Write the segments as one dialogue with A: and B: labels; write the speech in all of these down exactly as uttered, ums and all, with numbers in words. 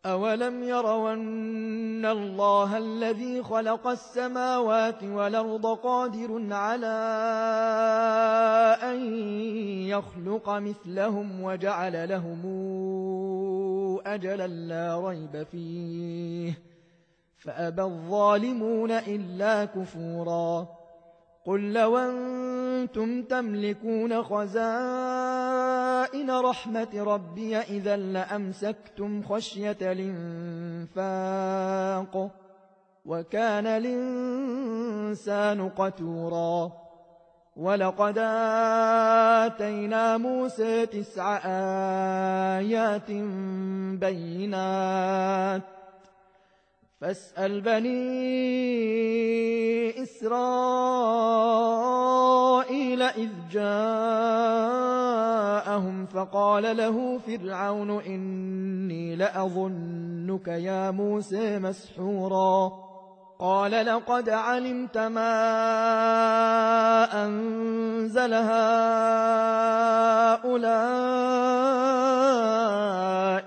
A: أولم يروا أن الله الذي خلق السماوات والأرض قادر على أن يخلق مثلهم وجعل لهم أجلا لا ريب فيه فأبى الظالمون إلا كفورا قل لو أنتم تملكون خزائن رحمة ربي إذا لأمسكتم خشية الإنفاق وكان الإنسان قتورا ولقد آتينا موسى تسع آيات بينات فاسأل بني إسرائيل إذ جاءهم فقال له فرعون إني لأظنك يا موسى مسحورا قال لقد علمت ما أنزل هؤلاء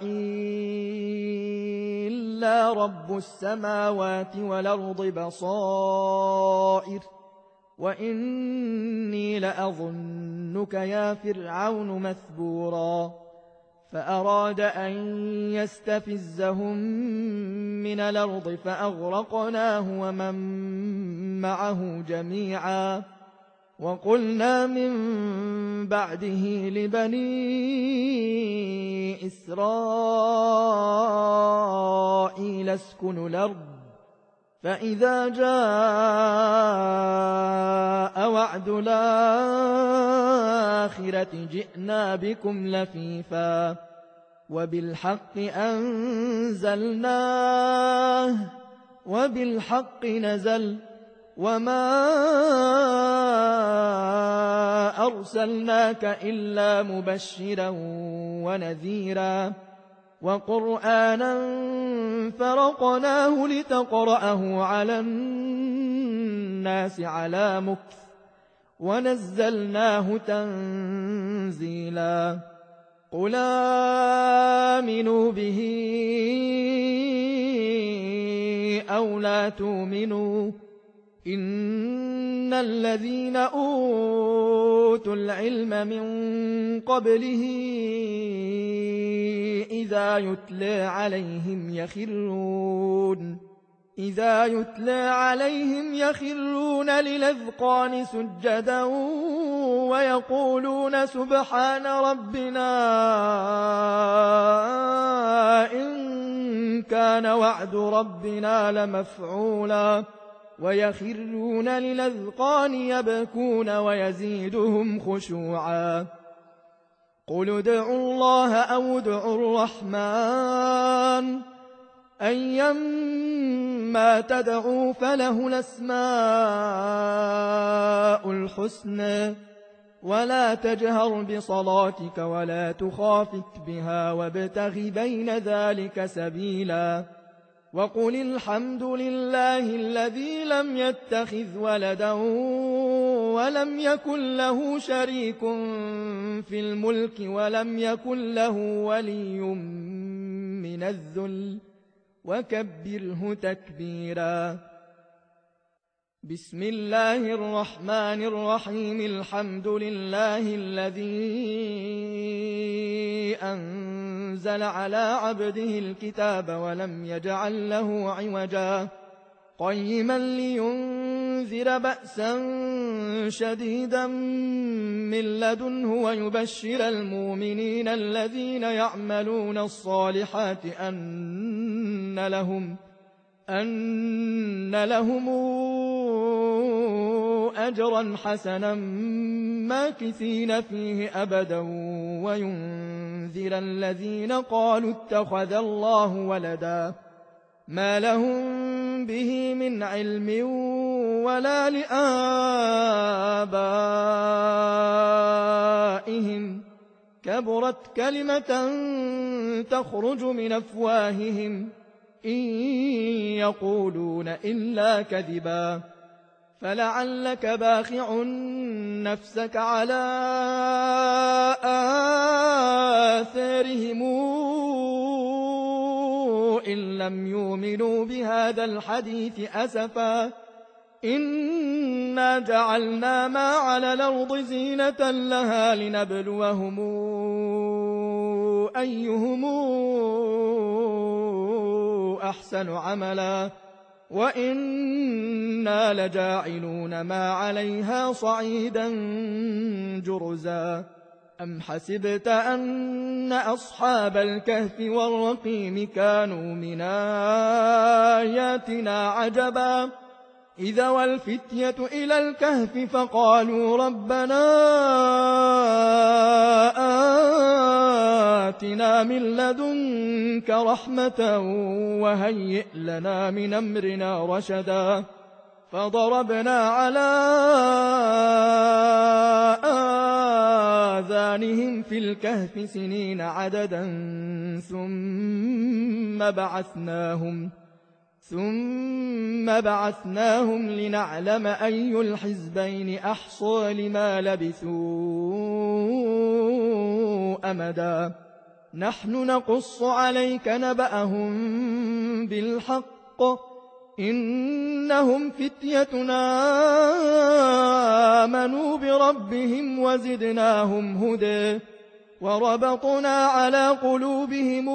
A: إلا رب السماوات والأرض بصائر وإني لأظنك يا فرعون مثبورا فأراد أن يستفزهم من الأرض فأغرقناه ومن معه جميعا وقلنا من بعده لبني إسرائيل اسكنوا الأرض فإذا جاء وعد الآخرة جئنا بكم لفيفا وبالحق أنزلناه وبالحق نزل وما أرسلناك إلا مبشرا ونذيرا وقرآنا فرقناه لتقرأه على الناس على مكث ونزلناه تنزيلا قل آمنوا به أو لا تؤمنوا إن الذين أوتوا العلم من قبله إذا يتلى عليهم يخرون إذا يتلى عليهم يخرون للأذقان سجدا ويقولون سبحان ربنا إن كان وعد ربنا لمفعولا ويخرون للأذقان يبكون ويزيدهم خشوعا قل ادعوا الله أو ادعوا الرحمن أيما تدعوا فله الأسماء الحسنى ولا تجهر بصلاتك ولا تخافت بها وابتغ بين ذلك سبيلا وقل الحمد لله الذي لم يتخذ ولدا ولم يكن له شريك في الملك ولم يكن له ولي من الذل وكبره تكبيرا بسم الله الرحمن الرحيم الحمد لله الذي أنزل على عبده الكتاب ولم يجعل له عوجا قيما لينذر بأسا شديدا من لدنه ويبشر المؤمنين الذين يعملون الصالحات أن لهم أن لهم أجرا حسنا ماكثين فيه أبدا وينذر الذين قالوا اتخذ الله ولدا ما لهم به من علم ولا لآبائهم كبرت كلمة تخرج من أفواههم إن يقولون إلا كذبا فلعلك باخع نفسك على آثارهم إن لم يؤمنوا بهذا الحديث أسفا إنا جعلنا ما على الأرض زينة لها لنبلوهم أيهم أحسن عملا وإنا لجاعلون ما عليها صعيدا جرزا أم حسبت أن أصحاب الكهف والرقيم كانوا من آياتنا عجبا إذا والفتية إلى الكهف فقالوا ربنا آتنا من لدنك رحمة وهيئ لنا من أمرنا رشدا فضربنا على آذانهم في الكهف سنين عددا ثم بعثناهم ثم بعثناهم لنعلم أي الحزبين أحصى لما لبثوا أمدا نحن نقص عليك نبأهم بالحق إنهم فتيتنا آمنوا بربهم وزدناهم هدى وربطنا على قلوبهم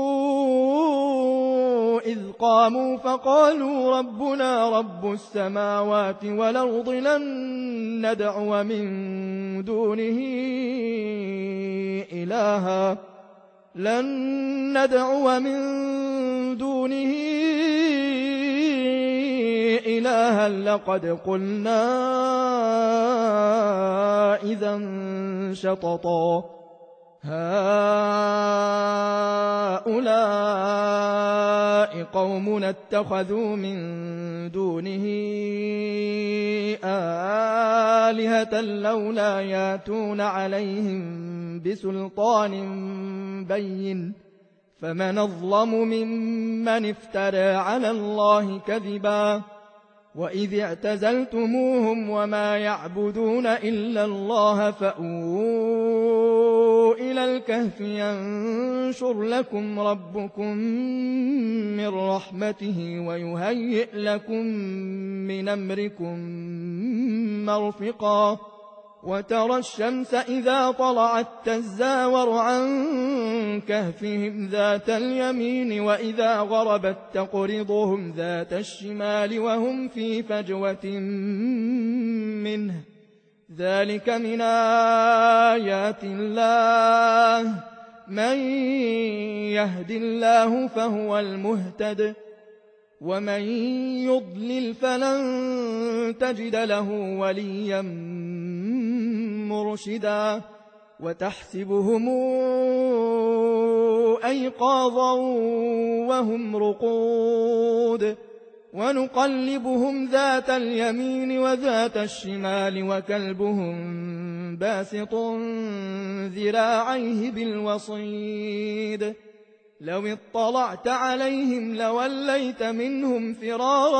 A: إذ قاموا فقالوا ربنا رب السماوات والأرض لن ندعو من دونه إلها لن ندعو من دونه إلها لقد قلنا إذا شططا هؤلاء قومنا اتخذوا من دونه آلهة لولا ياتون عليهم بسلطان بين فمن أظلم ممن افترى على الله كذبا وإذ اعتزلتموهم وما يعبدون إلا الله فأووا إلى الكهف ينشر لكم ربكم من رحمته ويهيئ لكم من أمركم مرفقا وترى الشمس إذا طلعت تزاور عن كهفهم ذات اليمين وإذا غربت تقرضهم ذات الشمال وهم في فجوة منه ذلك من آيات الله من يهد الله فهو المهتد ومن يضلل فلن تجد له وليا مرشدا وتحسبهم أيقاظا وهم رقود ونقلبهم ذات اليمين وذات الشمال وكلبهم باسط ذراعيه بالوصيد لو اطلعت عليهم لوليت منهم فرارا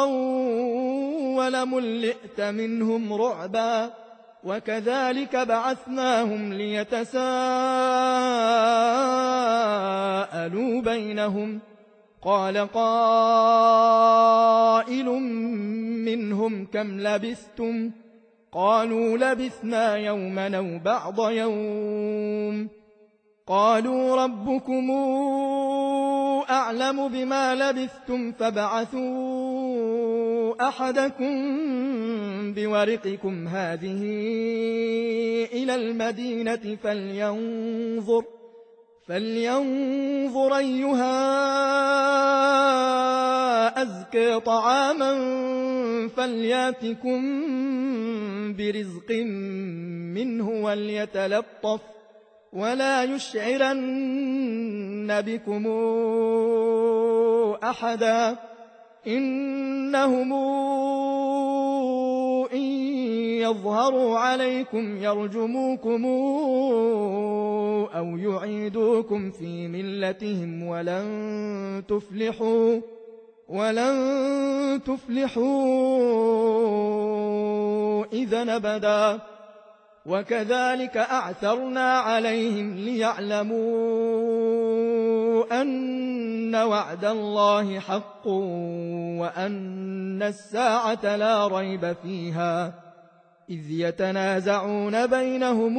A: ولملئت منهم رعبا وكذلك بعثناهم ليتساءلوا بينهم قال قائل منهم كم لبثتم قالوا لبثنا يوما أو بعض يوم قالوا ربكم أعلم بما لبثتم فابعثوا أحدكم بورقكم هذه إلى المدينة فلينظر فلينظر أيها أزكى طعاما فلياتكم برزق منه وليتلطف ولا يشعرن بكم أحدا إنهم إن يظهروا عليكم يرجموكم أو يعيدوكم في ملتهم ولن تفلحوا ولن تفلحوا إذا أبدا وكذلك أعثرنا عليهم ليعلموا أن وعد الله حق وأن الساعة لا ريب فيها إذ يتنازعون بينهم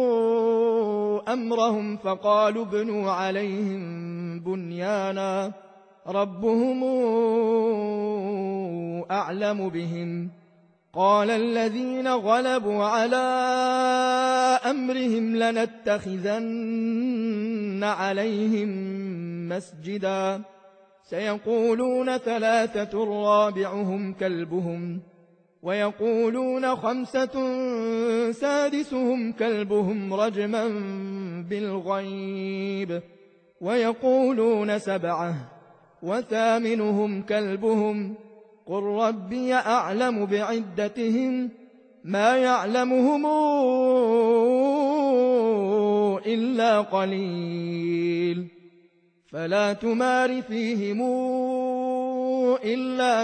A: أمرهم فقالوا ابنوا عليهم بنيانا ربهم أعلم بهم قال الذين غلبوا على أمرهم لنتخذن عليهم مسجدا سيقولون ثلاثة رابعهم كلبهم ويقولون خمسة سادسهم كلبهم رجما بالغيب ويقولون سبعة وثامنهم كلبهم قل ربي أعلم بعدتهم ما يعلمهم إلا قليل فلا تمار فيهم إلا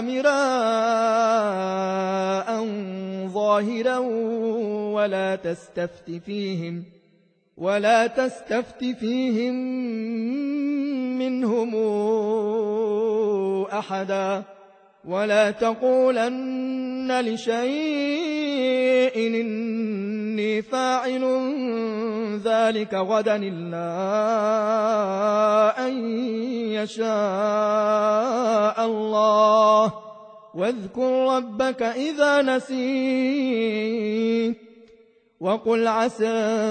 A: مراء ظاهرا ولا تستفت فيهم ولا تستفت فيهم منهم أحدا ولا تقولن لشيء إني فاعل ذلك غدا إلا أن يشاء الله واذكر ربك إذا نسيت وقل عسى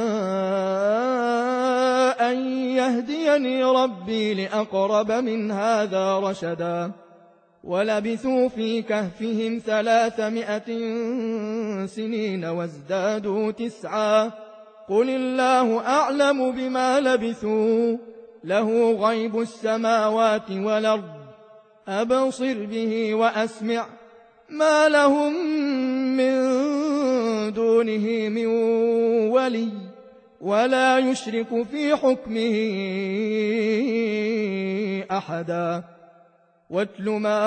A: أن يهديني ربي لأقرب من هذا رشدا ولبثوا في كهفهم ثلاثمائة سنين وازدادوا تسعا قل الله أعلم بما لبثوا له غيب السماوات والأرض أبصر به وأسمع ما لهم من دونه من ولي ولا يشرك في حكمه أحدا واتل ما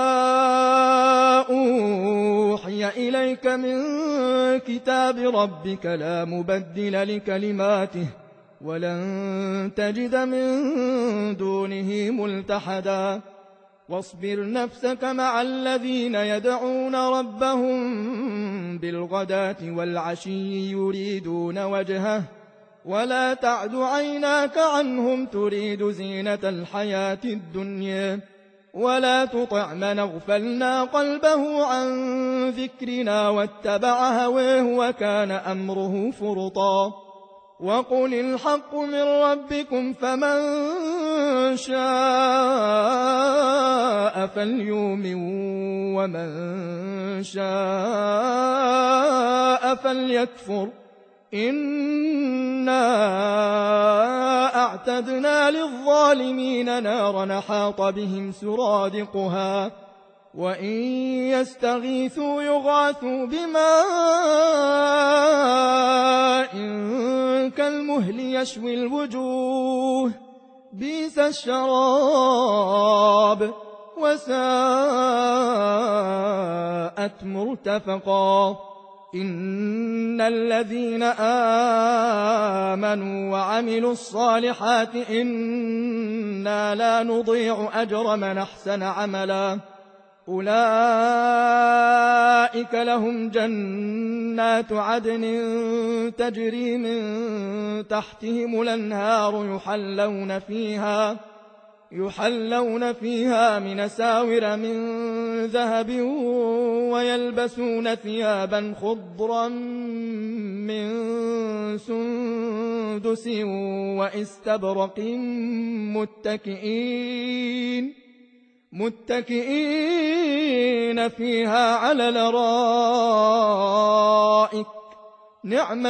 A: أوحي إليك من كتاب ربك لا مبدل لكلماته ولن تجد من دونه ملتحدا واصبر نفسك مع الذين يدعون ربهم بالغداة والعشي يريدون وجهه ولا تعد عيناك عنهم تريد زينة الحياة الدنيا ولا تطع من اغفلنا قلبه عن ذكرنا واتبع هواه وكان أمره فرطا وقل الحق من ربكم فمن شاء فليؤمن ومن شاء فليكفر إنا أعتدنا للظالمين نارا حاط بهم سرادقها وإن يستغيثوا يغاثوا بماء كالمهل يشوي الوجوه بئس الشراب وساءت مرتفقا إن الذين آمنوا وعملوا الصالحات إنا لا نضيع أجر من أحسن عملا أولئك لهم جنات عدن تجري من تحتهم الأنهار يحلون فيها يحلون فيها من ساور من ذهب ويلبسون ثيابا خضرا من سندس واستبرق متكئين متكئين فيها على الأرائك نعم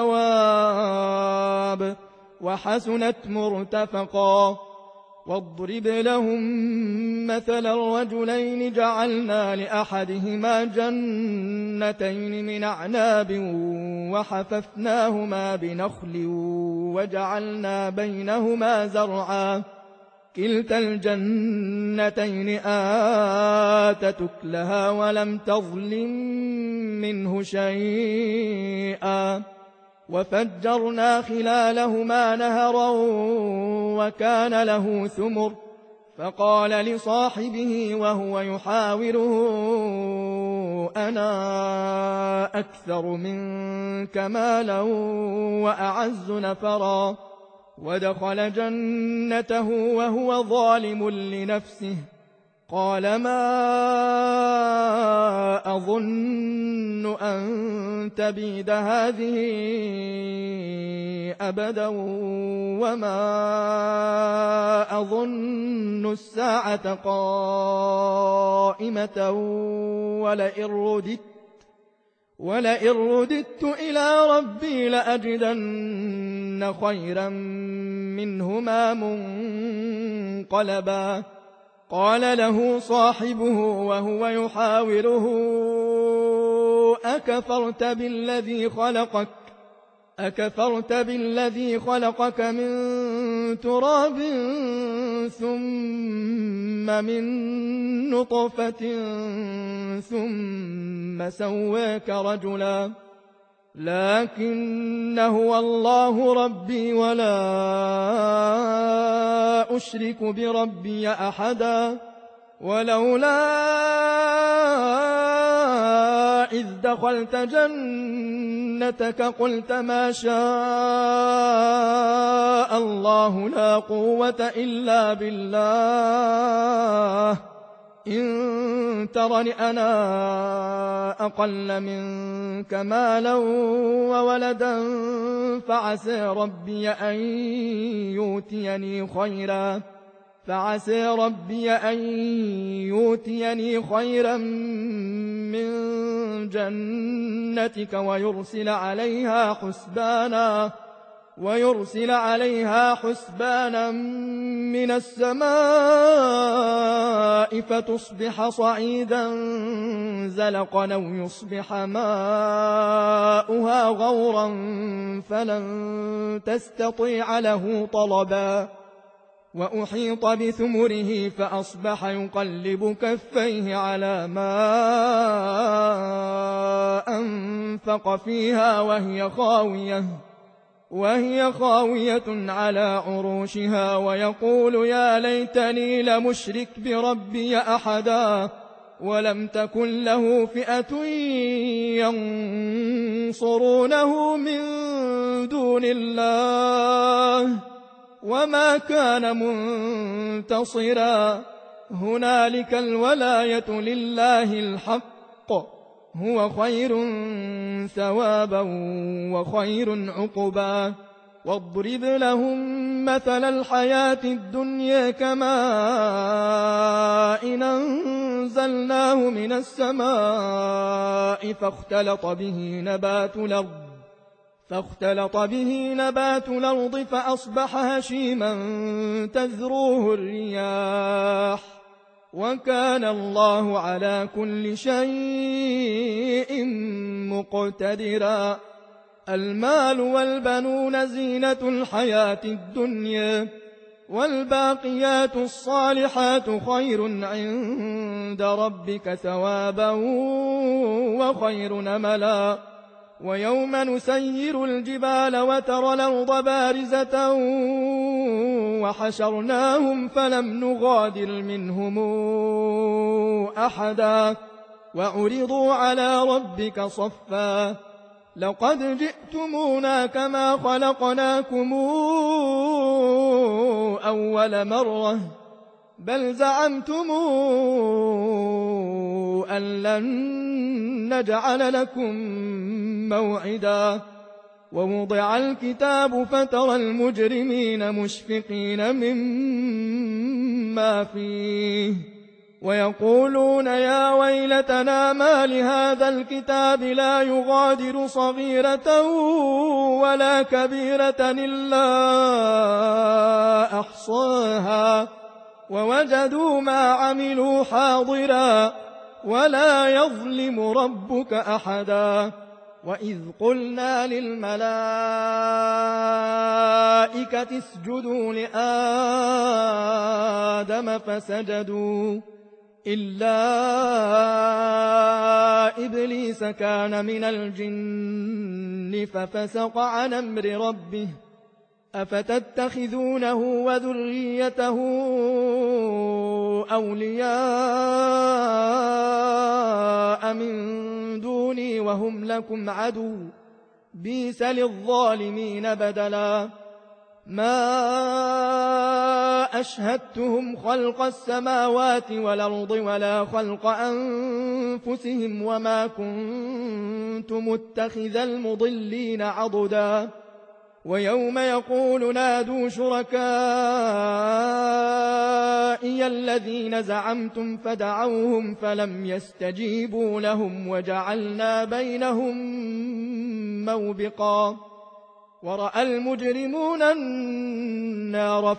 A: الثواب وحسنت مرتفقا واضرب لهم مثل الرجلين جعلنا لأحدهما جنتين من أعناب وحففناهما بنخل وجعلنا بينهما زرعا كلتا الجنتين آتت أكلها ولم تظلم منه شيئا وفجرنا خلالهما نهرا وكان له ثمر فقال لصاحبه وهو يحاوره أنا أكثر منك مالا وأعز نفرا ودخل جنته وهو ظالم لنفسه قال ما أظن أن تبيد هذه أبدا وما أظن الساعة قائمة ولئن رددت ولئن رددت إلى ربي لأجدن خيرا منهما منقلبا قال له صاحبه وهو يحاوره أكفرت بالذي خلقك أكفرت بالذي خلقك من تراب ثم من نطفة ثم سواك رجلا لكن هو الله ربي ولا أشرك بربي أحدا ولولا إذ دخلت جنتك قلت ما شاء الله لا قوة إلا بالله إن ترني أنا أقل منك مالا وولدا فعسى ربي أن يؤتيني خيرا فعسى ربي أن يؤتيني خيرا من جنتك ويرسل عليها حسبانا ويرسل عليها حسبانا من السماء فتصبح صعيدا زلقا أو يصبح ماؤها غورا فلن تستطيع له طلبا وأحيط بثمره فأصبح يقلب كفيه على ما أنفق فيها وهي خاوية وهي خاوية على عروشها ويقول يا ليتني لمشرك بربي أحدا ولم تكن له فئة ينصرونه من دون الله وما كان منتصرا هنالك الولاية لله الحق هو خير ثوابا وخير عقبا واضرب لهم مثل الحياة الدنيا كماء إن أنزلناه من السماء فاختلط به نبات الأرض فاختلط به نبات الأرض فأصبح هشيما تذروه الرياح وكان الله على كل شيء مقتدرا المال والبنون زينة الحياة الدنيا والباقيات الصالحات خير عند ربك ثوابا وخير نملا ويوم نسير الجبال وترى الأرض بارزة وحشرناهم فلم نغادر منهم أحدا وعرضوا على ربك صفا لقد جئتمونا كما خلقناكم أول مرة بل زعمتم أن لن نجعل لكم موعدا ووضع الكتاب فترى المجرمين مشفقين مما فيه ويقولون يا ويلتنا ما لهذا الكتاب لا يغادر صغيرة ولا كبيرة إلا أحصاها ووجدوا ما عملوا حاضرا ولا يظلم ربك أحدا وإذ قلنا للملائكة اسجدوا لآدم فسجدوا إلا إبليس كان من الجن ففسق عن أمر ربه أفتتخذونه وذريته أولياء من دوني وهم لكم عدو بئس للظالمين بدلا ما أشهدتهم خلق السماوات والأرض ولا خلق أنفسهم وما كنت متخذ المضلين عضدا ويوم يقول نادوا شركائي الذين زعمتم فدعوهم فلم يستجيبوا لهم وجعلنا بينهم موبقا ورأى المجرمون النار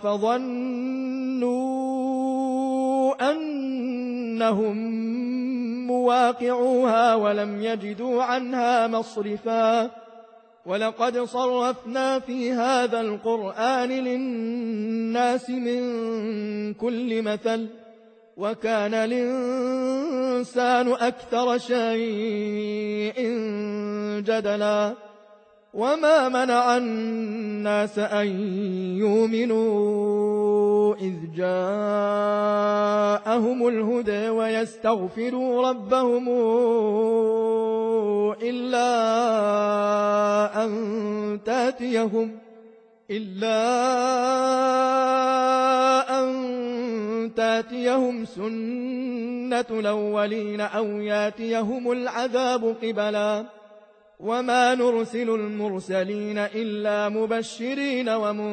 A: فظنوا أنهم مواقعوها ولم يجدوا عنها مصرفا ولقد صرفنا في هذا القرآن للناس من كل مثل وكان الإنسان أكثر شيء جدلا وما منع الناس أن يؤمنوا إذ جاءهم الهدى ويستغفروا ربهم إلا أن تاتيهم إلا أن تاتيهم سنة الأولين أو ياتيهم العذاب قبلا وما نرسل المرسلين إلا مبشرين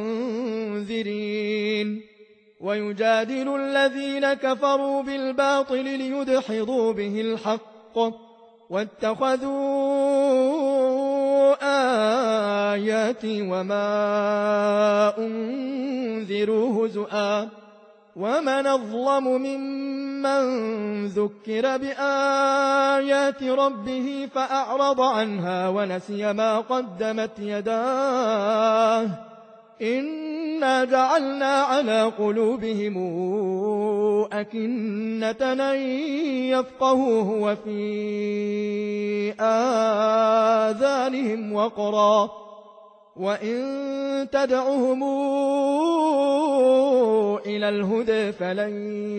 A: ومنذرين ويجادل الذين كفروا بالباطل ليدحضوا به الحق واتخذوا آياتي وما أنذروا هزؤا ومن أظلم ممن ذكر بآيات ربه فأعرض عنها ونسي ما قدمت يداه إنا جعلنا على قلوبهم أكنة أن يفقهوه وفي آذانهم وقرا وإن تدعهم إلى الهدى فلن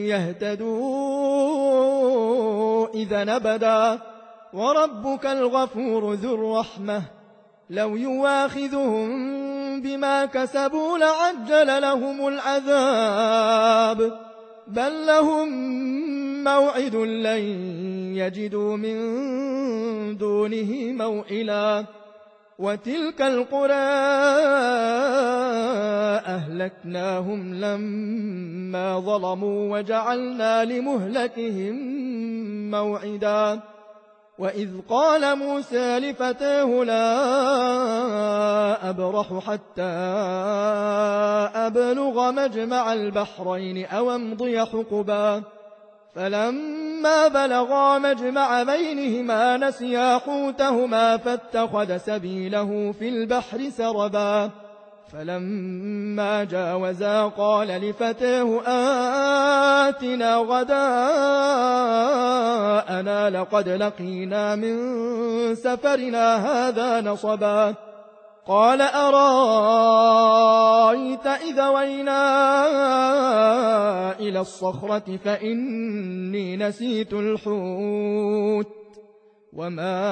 A: يهتدوا إذا أبدا وربك الغفور ذو الرحمة لو يواخذهم بما كسبوا لعجل لهم العذاب بل لهم موعد لن يجدوا من دونه موئلا وتلك القرى أهلكناهم لما ظلموا وجعلنا لمهلكهم موعدا وإذ قال موسى لفتاه لا أبرح حتى أبلغ مجمع البحرين أو أمضي حقبا فلما بلغا مجمع بينهما نسيا حوتهما فاتخذ سبيله في البحر سربا فلما جاوزا قال لفتاه آتنا غداءنا لقد لقينا من سفرنا هذا نصبا قال أرايت إذا وينا إلى الصخرة فإني نسيت الحوت وما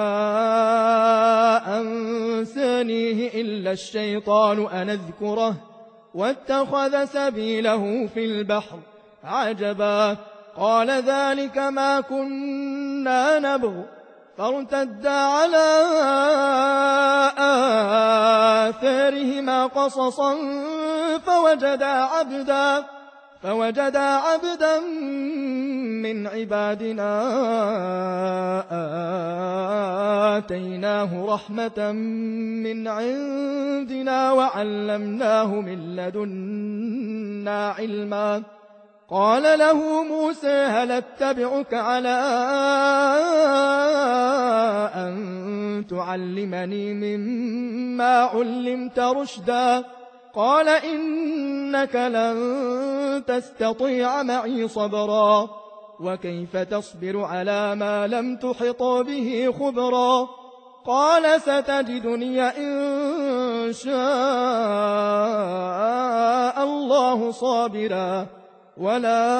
A: أنسانيه إلا الشيطان أن أذكره واتخذ سبيله في البحر عجبا قال ذلك ما كنا نبغ فارتدا على آثارهما قصصا فوجدا عبدا فوجدا عبدا من عبادنا آتيناه رحمة من عندنا وعلمناه من لدنا علما قال له موسى هل اتبعك على أن تعلمني مما علمت رشدا قال إنك لن تستطيع معي صبرا وكيف تصبر على ما لم تحط به خبرا قال ستجدني إن شاء الله صابرا ولا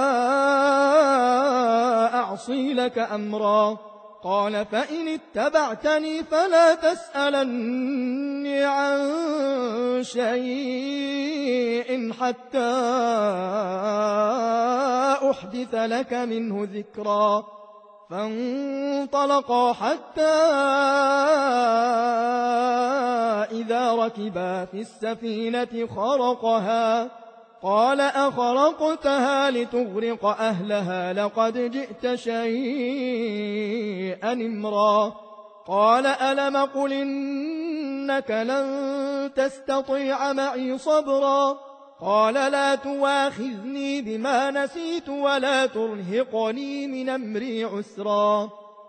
A: أعصي لك أمرا قال فإن اتبعتني فلا تسألني عن شيء حتى أحدث لك منه ذكرا فانطلقا حتى إذا ركبا في السفينة خرقها قال أخرقتها لتغرق أهلها لقد جئت شيئا إمرا قال ألم قل إنك لن تستطيع معي صبرا قال لا تواخذني بما نسيت ولا ترهقني من أمري عسرا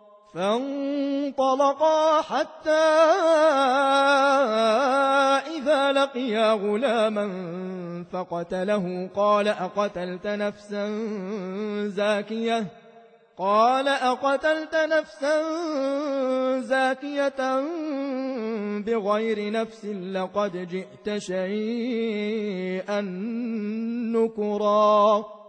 A: فانطلقا حتى إذا لقيا غلاما فقتله قال أقتلت نفسا زاكية قال أقتلت نفسا زاكية بغير نفس لقد جئت شيئا نكرا